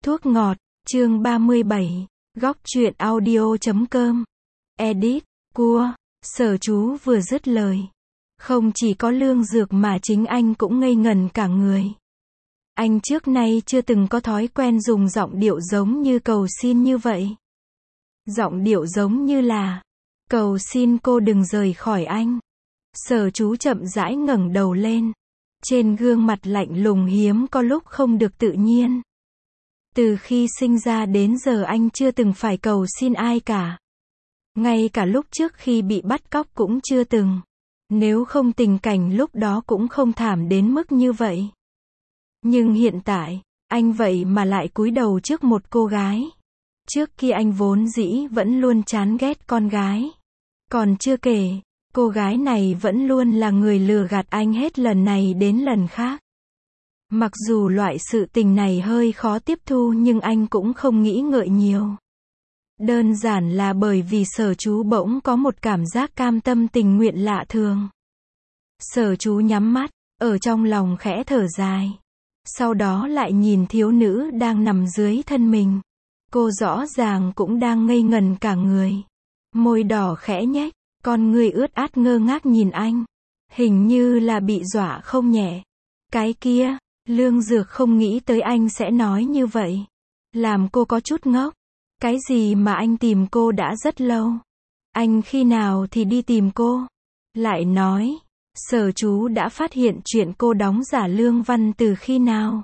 Thuốc ngọt, chương 37, góc truyện audio.com. Edit, cua, Sở Chú vừa dứt lời. Không chỉ có Lương Dược mà chính anh cũng ngây ngần cả người. Anh trước nay chưa từng có thói quen dùng giọng điệu giống như cầu xin như vậy. Giọng điệu giống như là, cầu xin cô đừng rời khỏi anh. Sở Chú chậm rãi ngẩng đầu lên. Trên gương mặt lạnh lùng hiếm có lúc không được tự nhiên. Từ khi sinh ra đến giờ anh chưa từng phải cầu xin ai cả. Ngay cả lúc trước khi bị bắt cóc cũng chưa từng. Nếu không tình cảnh lúc đó cũng không thảm đến mức như vậy. Nhưng hiện tại, anh vậy mà lại cúi đầu trước một cô gái. Trước kia anh vốn dĩ vẫn luôn chán ghét con gái. Còn chưa kể, cô gái này vẫn luôn là người lừa gạt anh hết lần này đến lần khác. Mặc dù loại sự tình này hơi khó tiếp thu nhưng anh cũng không nghĩ ngợi nhiều. Đơn giản là bởi vì Sở Chú bỗng có một cảm giác cam tâm tình nguyện lạ thường. Sở Chú nhắm mắt, ở trong lòng khẽ thở dài. Sau đó lại nhìn thiếu nữ đang nằm dưới thân mình. Cô rõ ràng cũng đang ngây ngần cả người. Môi đỏ khẽ nhếch, con người ướt át ngơ ngác nhìn anh. Hình như là bị dọa không nhẹ. Cái kia, Lương Dược không nghĩ tới anh sẽ nói như vậy. Làm cô có chút ngốc. Cái gì mà anh tìm cô đã rất lâu. Anh khi nào thì đi tìm cô? Lại nói, Sở Chú đã phát hiện chuyện cô đóng giả Lương Văn từ khi nào?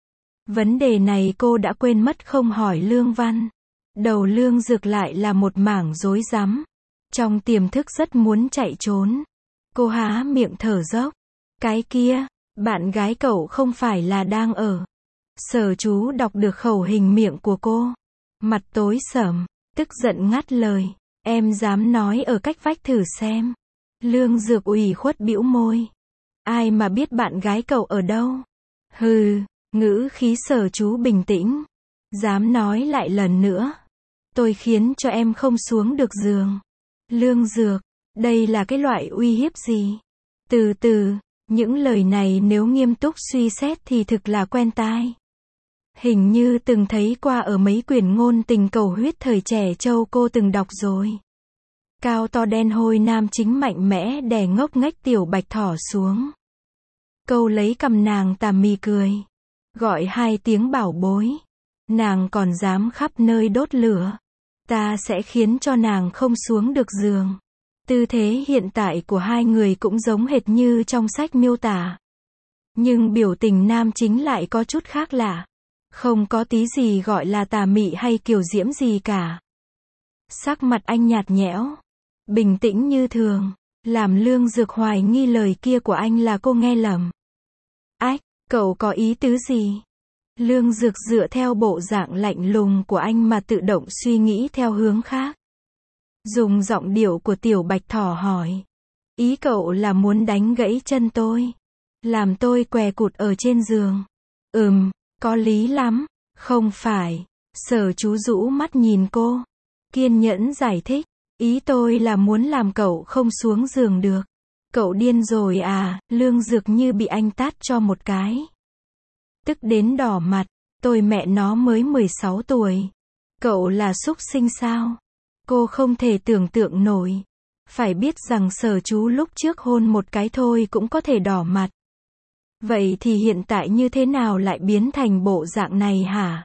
Vấn đề này cô đã quên mất không hỏi Lương Văn. Đầu Lương Dược lại là một mảng rối rắm. Trong tiềm thức rất muốn chạy trốn. Cô há miệng thở dốc. Cái kia, bạn gái cậu không phải là đang ở. Sở Chú đọc được khẩu hình miệng của cô. Mặt tối sầm, tức giận ngắt lời. Em dám nói ở cách vách thử xem. Lương Dược ủy khuất bĩu môi. Ai mà biết bạn gái cậu ở đâu? Hừ, ngữ khí Sở Chú bình tĩnh. Dám nói lại lần nữa. Tôi khiến cho em không xuống được giường. Lương Dược, đây là cái loại uy hiếp gì? Từ từ, những lời này nếu nghiêm túc suy xét thì thực là quen tai. Hình như từng thấy qua ở mấy quyển ngôn tình cầu huyết thời trẻ trâu cô từng đọc rồi. Cao to đen hôi nam chính mạnh mẽ đè ngốc nghếch tiểu bạch thỏ xuống. Câu lấy cằm nàng tà mì cười. Gọi hai tiếng bảo bối. Nàng còn dám khắp nơi đốt lửa. Ta sẽ khiến cho nàng không xuống được giường. Tư thế hiện tại của hai người cũng giống hệt như trong sách miêu tả. Nhưng biểu tình nam chính lại có chút khác lạ. Không có tí gì gọi là tà mị hay kiều diễm gì cả. Sắc mặt anh nhạt nhẽo, bình tĩnh như thường, làm Lương Dược hoài nghi lời kia của anh là cô nghe lầm. Ách, cậu có ý tứ gì? Lương Dược dựa theo bộ dạng lạnh lùng của anh mà tự động suy nghĩ theo hướng khác. Dùng giọng điệu của tiểu bạch thỏ hỏi. Ý cậu là muốn đánh gãy chân tôi? Làm tôi què cụt ở trên giường? Có lý lắm. Không phải. Sở Chú rũ mắt nhìn cô. Kiên nhẫn giải thích. Ý tôi là muốn làm cậu không xuống giường được. Cậu điên rồi à? Lương Dược như bị anh tát cho một cái. Tức đến đỏ mặt. Tôi mẹ nó mới 16 tuổi. Cậu là súc sinh sao? Cô không thể tưởng tượng nổi. Phải biết rằng Sở Chú lúc trước hôn một cái thôi cũng có thể đỏ mặt. Vậy thì hiện tại như thế nào lại biến thành bộ dạng này hả?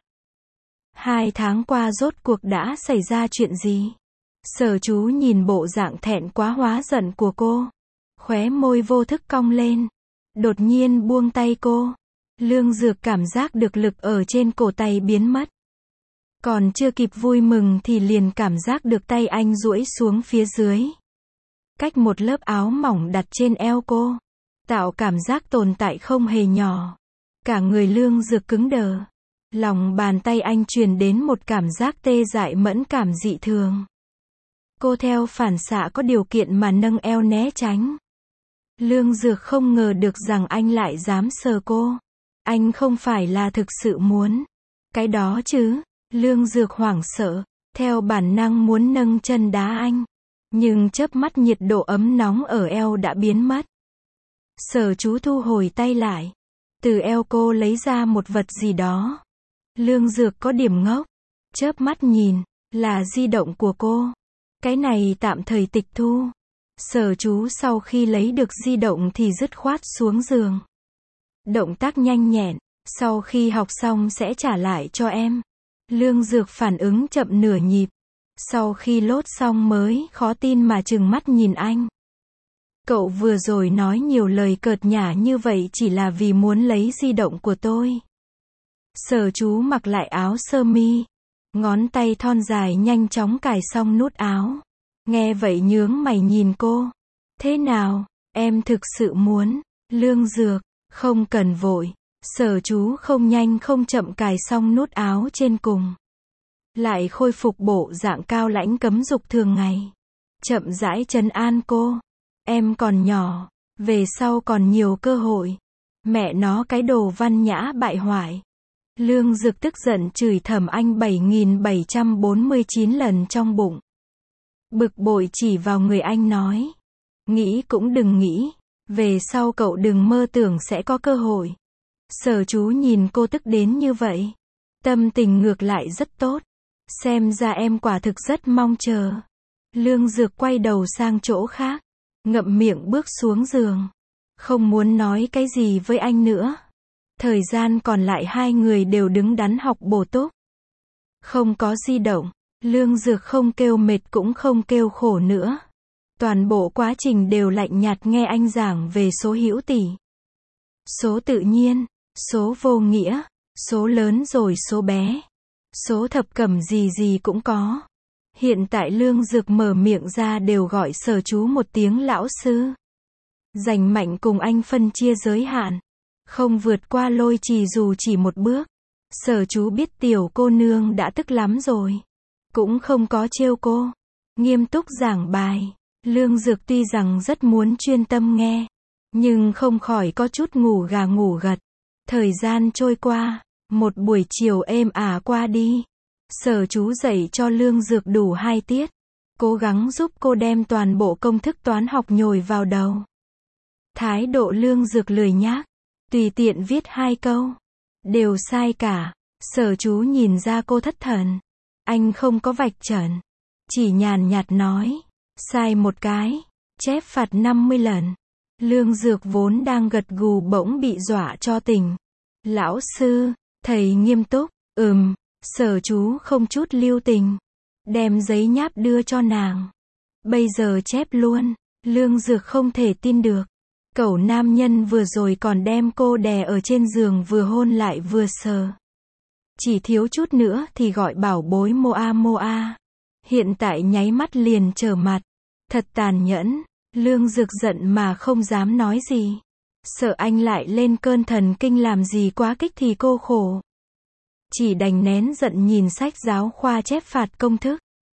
2 tháng qua rốt cuộc đã xảy ra chuyện gì? Sở Chú nhìn bộ dạng thẹn quá hóa giận của cô. Khóe môi vô thức cong lên. Đột nhiên buông tay cô. Lương Dược cảm giác được lực ở trên cổ tay biến mất. Còn chưa kịp vui mừng thì liền cảm giác được tay anh duỗi xuống phía dưới. Cách một lớp áo mỏng đặt trên eo cô. Tạo cảm giác tồn tại không hề nhỏ. Cả người Lương Dược cứng đờ. Lòng bàn tay anh truyền đến một cảm giác tê dại mẫn cảm dị thường. Cô theo phản xạ có điều kiện mà nâng eo né tránh. Lương Dược không ngờ được rằng anh lại dám sờ cô. Anh không phải là thực sự muốn cái đó chứ? Lương Dược hoảng sợ, theo bản năng muốn nâng chân đá anh. Nhưng chớp mắt nhiệt độ ấm nóng ở eo đã biến mất. Sở Chú thu hồi tay lại. Từ eo cô lấy ra một vật gì đó. Lương Dược có điểm ngốc. Chớp mắt nhìn, là di động của cô. Cái này tạm thời tịch thu. Sở Chú sau khi lấy được di động thì dứt khoát xuống giường. Động tác nhanh nhẹn, sau khi học xong sẽ trả lại cho em. Lương Dược phản ứng chậm nửa nhịp. Sau khi lốt xong mới khó tin mà trừng mắt nhìn anh. Cậu vừa rồi nói nhiều lời cợt nhả như vậy chỉ là vì muốn lấy di động của tôi. Sở Chú mặc lại áo sơ mi. Ngón tay thon dài nhanh chóng cài xong nút áo. Nghe vậy nhướng mày nhìn cô. Thế nào, em thực sự muốn? Lương Dược, không cần vội. Sở Chú không nhanh không chậm cài xong nút áo trên cùng. Lại khôi phục bộ dạng cao lãnh cấm dục thường ngày. Chậm rãi trấn an cô. Em còn nhỏ, về sau còn nhiều cơ hội. Mẹ nó cái đồ văn nhã bại hoại. Lương Dược tức giận chửi thầm anh 7.749 lần trong bụng. Bực bội chỉ vào người anh nói. Nghĩ cũng đừng nghĩ. Về sau cậu đừng mơ tưởng sẽ có cơ hội. Sở Chú nhìn cô tức đến như vậy. Tâm tình ngược lại rất tốt. Xem ra em quả thực rất mong chờ. Lương Dược quay đầu sang chỗ khác. Ngậm miệng bước xuống giường. Không muốn nói cái gì với anh nữa. Thời gian còn lại hai người đều đứng đắn học bổ túc. Không có di động. Lương Dược không kêu mệt cũng không kêu khổ nữa. Toàn bộ quá trình đều lạnh nhạt nghe anh giảng về số hữu tỷ. Số tự nhiên, số vô nghĩa, số lớn rồi số bé. Số thập cẩm gì gì cũng có. Hiện tại Lương Dược mở miệng ra đều gọi Sở Chú một tiếng lão sư. Giành mạnh cùng anh phân chia giới hạn. Không vượt qua lôi trì dù chỉ một bước. Sở Chú biết tiểu cô nương đã tức lắm rồi. Cũng không có trêu cô. Nghiêm túc giảng bài. Lương Dược tuy rằng rất muốn chuyên tâm nghe. Nhưng không khỏi có chút ngủ gà ngủ gật. Thời gian trôi qua. Một buổi chiều êm ả qua đi. Sở Chú dạy cho Lương Dược đủ 2 tiết. Cố gắng giúp cô đem toàn bộ công thức toán học nhồi vào đầu. Thái độ Lương Dược lười nhác. Tùy tiện viết 2 câu. Đều sai cả. Sở Chú nhìn ra cô thất thần. Anh không có vạch trần. Chỉ nhàn nhạt nói. Sai một cái. Chép phạt 50 lần. Lương Dược vốn đang gật gù bỗng bị dọa cho tỉnh. Lão sư, thầy nghiêm túc. Sở Chú không chút lưu tình. Đem giấy nháp đưa cho nàng. Bây giờ chép luôn. Lương Dược không thể tin được. Cẩu nam nhân vừa rồi còn đem cô đè ở trên giường vừa hôn lại vừa sờ. Chỉ thiếu chút nữa thì gọi bảo bối Moa Moa. Hiện tại nháy mắt liền trở mặt. Thật tàn nhẫn. Lương Dược giận mà không dám nói gì. Sợ anh lại lên cơn thần kinh làm gì quá kích thì cô khổ. Chỉ đành nén giận nhìn sách giáo khoa chép phạt công thức.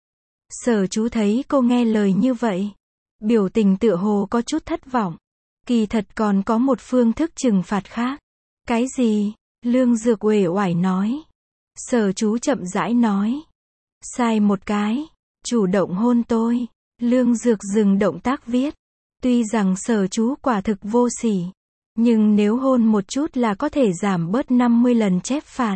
Sở Chú thấy cô nghe lời như vậy. Biểu tình tựa hồ có chút thất vọng. Kỳ thật còn có một phương thức trừng phạt khác. Cái gì? Lương Dược uể oải nói. Sở Chú chậm rãi nói. Sai một cái. Chủ động hôn tôi. Lương Dược dừng động tác viết. Tuy rằng Sở Chú quả thực vô sỉ. Nhưng nếu hôn một chút là có thể giảm bớt 50 lần chép phạt.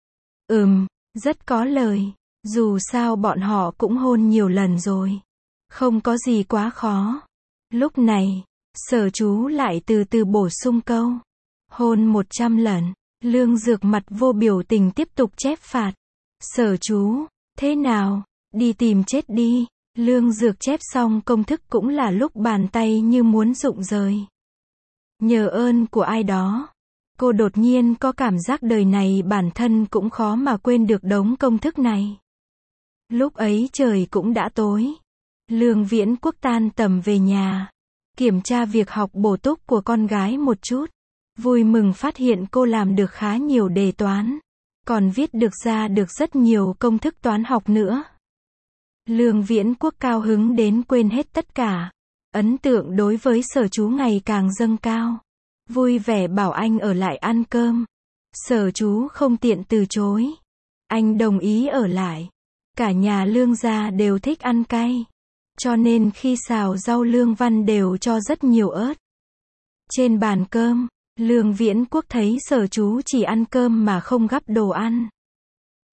Rất có lời. Dù sao bọn họ cũng hôn nhiều lần rồi. Không có gì quá khó. Lúc này, Sở Chú lại từ từ bổ sung câu. Hôn 100 lần. Lương Dược mặt vô biểu tình tiếp tục chép phạt. Sở Chú, thế nào? Đi tìm chết đi. Lương Dược chép xong công thức cũng là lúc bàn tay như muốn rụng rời. Nhờ ơn của ai đó. Cô đột nhiên có cảm giác đời này bản thân cũng khó mà quên được đống công thức này. Lúc ấy trời cũng đã tối. Lương Viễn Quốc tan tầm về nhà. Kiểm tra việc học bổ túc của con gái một chút. Vui mừng phát hiện cô làm được khá nhiều đề toán. Còn viết được ra được rất nhiều công thức toán học nữa. Lương Viễn Quốc cao hứng đến quên hết tất cả. Ấn tượng đối với Sở Chú ngày càng dâng cao. Vui vẻ bảo anh ở lại ăn cơm. Sở Chú không tiện từ chối. Anh đồng ý ở lại. Cả nhà Lương gia đều thích ăn cay. Cho nên khi xào rau Lương Văn đều cho rất nhiều ớt. Trên bàn cơm, Lương Viễn Quốc thấy Sở Chú chỉ ăn cơm mà không gắp đồ ăn.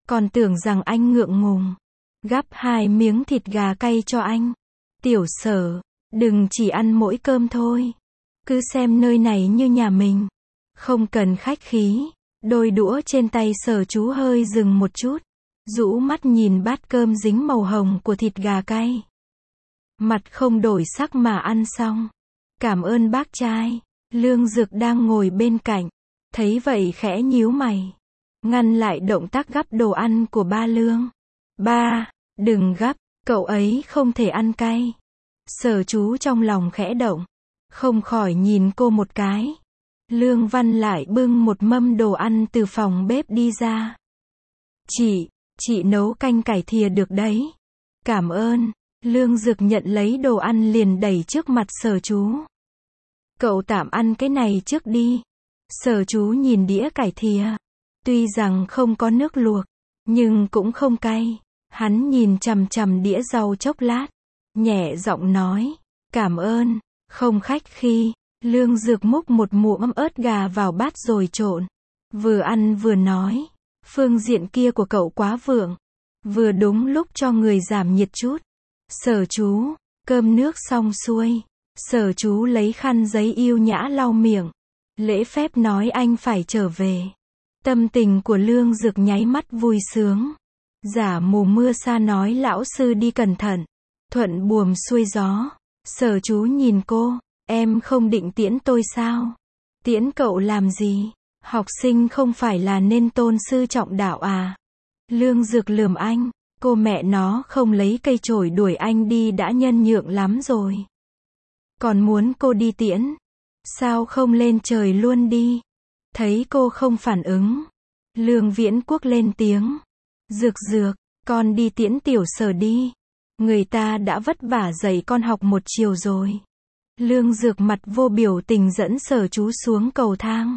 Còn tưởng rằng anh ngượng ngùng. Gắp 2 miếng thịt gà cay cho anh. Tiểu Sở, đừng chỉ ăn mỗi cơm thôi. Cứ xem nơi này như nhà mình. Không cần khách khí. Đôi đũa trên tay Sở Chú hơi dừng một chút. Rũ mắt nhìn bát cơm dính màu hồng của thịt gà cay. Mặt không đổi sắc mà ăn xong. Cảm ơn bác trai. Lương Dược đang ngồi bên cạnh. Thấy vậy khẽ nhíu mày. Ngăn lại động tác gắp đồ ăn của ba Lương. Ba, đừng gắp, cậu ấy không thể ăn cay. Sở Chú trong lòng khẽ động. Không khỏi nhìn cô một cái. Lương Văn lại bưng một mâm đồ ăn từ phòng bếp đi ra. Chị nấu canh cải thìa được đấy. Cảm ơn. Lương Dược nhận lấy đồ ăn liền đẩy trước mặt Sở Chú. Cậu tạm ăn cái này trước đi. Sở Chú nhìn đĩa cải thìa. Tuy rằng không có nước luộc, nhưng cũng không cay. Hắn nhìn chằm chằm đĩa rau chốc lát. Nhẹ giọng nói. Cảm ơn. Không khách khí. Lương Dược múc một muỗng ớt gà vào bát rồi trộn. Vừa ăn vừa nói. Phương diện kia của cậu quá vượng. Vừa đúng lúc cho người giảm nhiệt chút. Sở Chú, cơm nước xong xuôi. Sở Chú lấy khăn giấy yêu nhã lau miệng. Lễ phép nói anh phải trở về. Tâm tình của Lương Dược nháy mắt vui sướng. Giả mù mưa sa nói lão sư đi cẩn thận. Thuận buồm xuôi gió. Sở Chú nhìn cô. Em không định tiễn tôi sao? Tiễn cậu làm gì? Học sinh không phải là nên tôn sư trọng đạo à? Lương Dược lườm anh. Cô mẹ nó không lấy cây chổi đuổi anh đi đã nhân nhượng lắm rồi. Còn muốn cô đi tiễn. Sao không lên trời luôn đi? Thấy cô không phản ứng. Lương Viễn Quốc lên tiếng. Dược, con đi tiễn Tiểu Sở đi. Người ta đã vất vả dạy con học một chiều rồi. Lương Dược mặt vô biểu tình dẫn Sở Chú xuống cầu thang.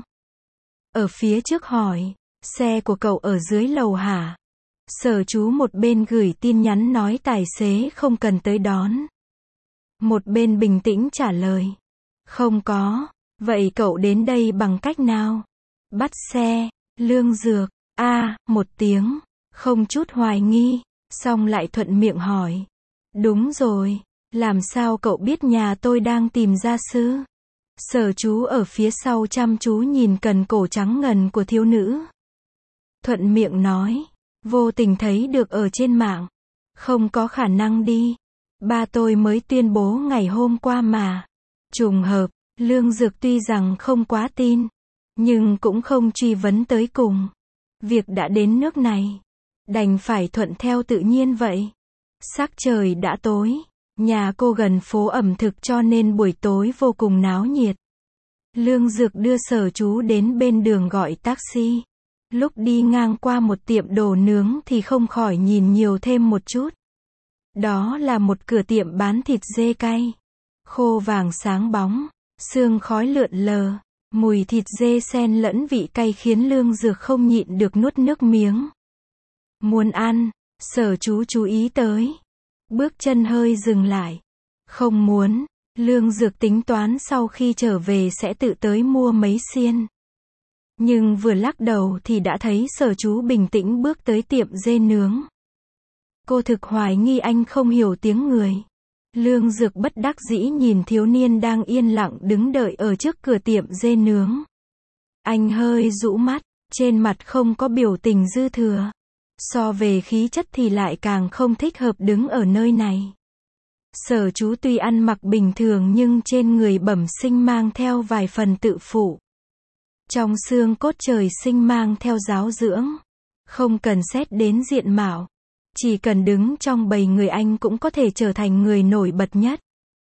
Ở phía trước hỏi. Xe của cậu ở dưới lầu hả? Sở Chú một bên gửi tin nhắn nói tài xế không cần tới đón. Một bên bình tĩnh trả lời. Không có. Vậy cậu đến đây bằng cách nào? Bắt xe. Lương Dược. Một tiếng. Không chút hoài nghi. Xong lại thuận miệng hỏi. Đúng rồi. Làm sao cậu biết nhà tôi đang tìm gia sư? Sở Chú ở phía sau chăm chú nhìn cần cổ trắng ngần của thiếu nữ. Thuận miệng nói. Vô tình thấy được ở trên mạng. Không có khả năng đi. Ba tôi mới tuyên bố ngày hôm qua mà. Trùng hợp. Lương Dược tuy rằng không quá tin. Nhưng cũng không truy vấn tới cùng. Việc đã đến nước này. Đành phải thuận theo tự nhiên vậy. Sắc trời đã tối. Nhà cô gần phố ẩm thực cho nên buổi tối vô cùng náo nhiệt. Lương Dược đưa Sở Chú đến bên đường gọi taxi. Lúc đi ngang qua một tiệm đồ nướng thì không khỏi nhìn nhiều thêm một chút. Đó là một cửa tiệm bán thịt dê cay. Khô vàng sáng bóng, sương khói lượn lờ, mùi thịt dê xen lẫn vị cay khiến Lương Dược không nhịn được nuốt nước miếng. Muốn ăn, Sở Chú chú ý tới. Bước chân hơi dừng lại. Không muốn, Lương Dược tính toán sau khi trở về sẽ tự tới mua mấy xiên. Nhưng vừa lắc đầu thì đã thấy Sở Chú bình tĩnh bước tới tiệm dê nướng. Cô thực hoài nghi anh không hiểu tiếng người. Lương Dược bất đắc dĩ nhìn thiếu niên đang yên lặng đứng đợi ở trước cửa tiệm dê nướng. Anh hơi rũ mắt, trên mặt không có biểu tình dư thừa. So về khí chất thì lại càng không thích hợp đứng ở nơi này. Sở Chú tuy ăn mặc bình thường nhưng trên người bẩm sinh mang theo vài phần tự phụ. Trong xương cốt trời sinh mang theo giáo dưỡng. Không cần xét đến diện mạo. Chỉ cần đứng trong bầy người anh cũng có thể trở thành người nổi bật nhất.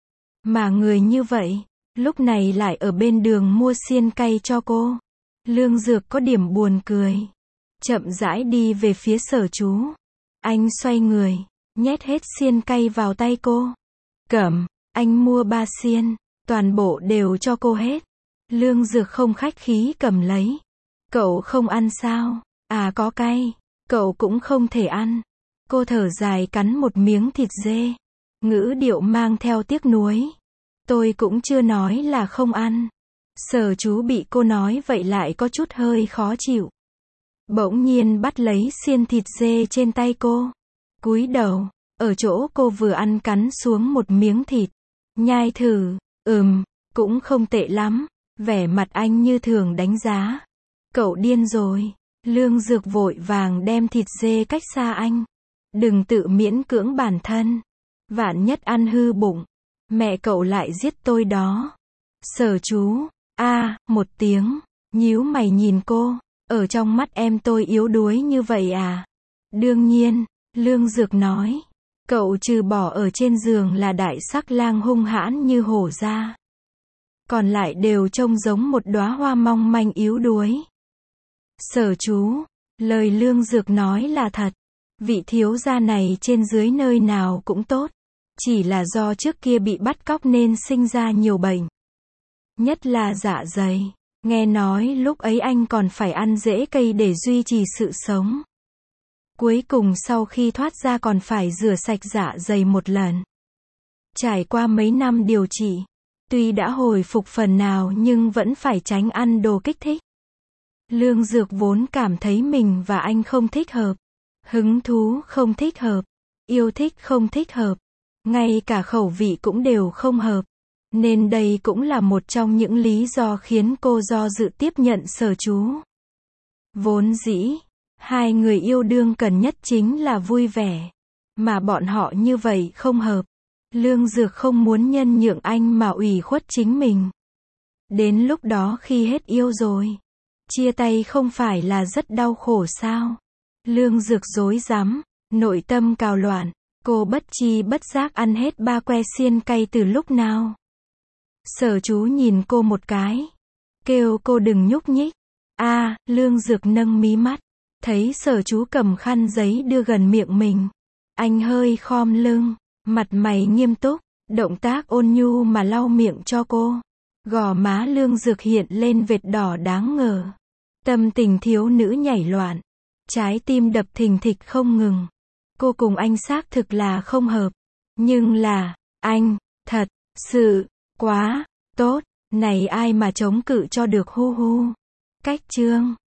Mà người như vậy, lúc này lại ở bên đường mua xiên cay cho cô. Lương Dược có điểm buồn cười. Chậm rãi đi về phía Sở Chú. Anh xoay người, nhét hết xiên cay vào tay cô. Cẩm, anh mua 3 xiên, toàn bộ đều cho cô hết. Lương Dược không khách khí cầm lấy. Cậu không ăn sao? Có cay. Cậu cũng không thể ăn. Cô thở dài cắn một miếng thịt dê. Ngữ điệu mang theo tiếc nuối. Tôi cũng chưa nói là không ăn. Sở Chú bị cô nói vậy lại có chút hơi khó chịu. bỗng nhiên bắt lấy xiên thịt dê trên tay cô. Cúi đầu, ở chỗ cô vừa ăn cắn xuống một miếng thịt. Nhai thử, cũng không tệ lắm. Vẻ mặt anh như thường đánh giá. Cậu điên rồi. Lương Dược vội vàng đem thịt dê cách xa anh. Đừng tự miễn cưỡng bản thân. Vạn nhất ăn hư bụng. Mẹ cậu lại giết tôi đó. Sở Chú, một tiếng, nhíu mày nhìn cô. Ở trong mắt em tôi yếu đuối như vậy à? Đương nhiên, Lương Dược nói. Cậu trừ bỏ ở trên giường là đại sắc lang hung hãn như hổ ra. Còn lại đều trông giống một đóa hoa mong manh yếu đuối. Sở Chú, lời Lương Dược nói là thật. Vị thiếu gia này trên dưới nơi nào cũng tốt. Chỉ là do trước kia bị bắt cóc nên sinh ra nhiều bệnh. Nhất là dạ dày. Nghe nói lúc ấy anh còn phải ăn rễ cây để duy trì sự sống. Cuối cùng sau khi thoát ra còn phải rửa sạch dạ dày một lần. Trải qua mấy năm điều trị, tuy đã hồi phục phần nào nhưng vẫn phải tránh ăn đồ kích thích. Lương Dược vốn cảm thấy mình và anh không thích hợp. Hứng thú không thích hợp. Yêu thích không thích hợp. Ngay cả khẩu vị cũng đều không hợp. Nên đây cũng là một trong những lý do khiến cô do dự tiếp nhận Sở Chú. Vốn dĩ, hai người yêu đương cần nhất chính là vui vẻ. Mà bọn họ như vậy không hợp. Lương Dược không muốn nhân nhượng anh mà ủy khuất chính mình. Đến lúc đó khi hết yêu rồi, chia tay không phải là rất đau khổ sao? Lương Dược rối rắm, nội tâm cào loạn. Cô bất chi bất giác ăn hết 3 que xiên cay từ lúc nào? Sở Chú nhìn cô một cái. Kêu cô đừng nhúc nhích. Lương Dược nâng mí mắt. Thấy Sở Chú cầm khăn giấy đưa gần miệng mình. Anh hơi khom lưng, mặt mày nghiêm túc, động tác ôn nhu mà lau miệng cho cô. Gò má Lương Dược hiện lên vệt đỏ đáng ngờ. Tâm tình thiếu nữ nhảy loạn. Trái tim đập thình thịch không ngừng. Cô cùng anh xác thực là không hợp. Nhưng là, anh, thật, sự, quá, tốt, này ai mà chống cự cho được hu hu. Cách chương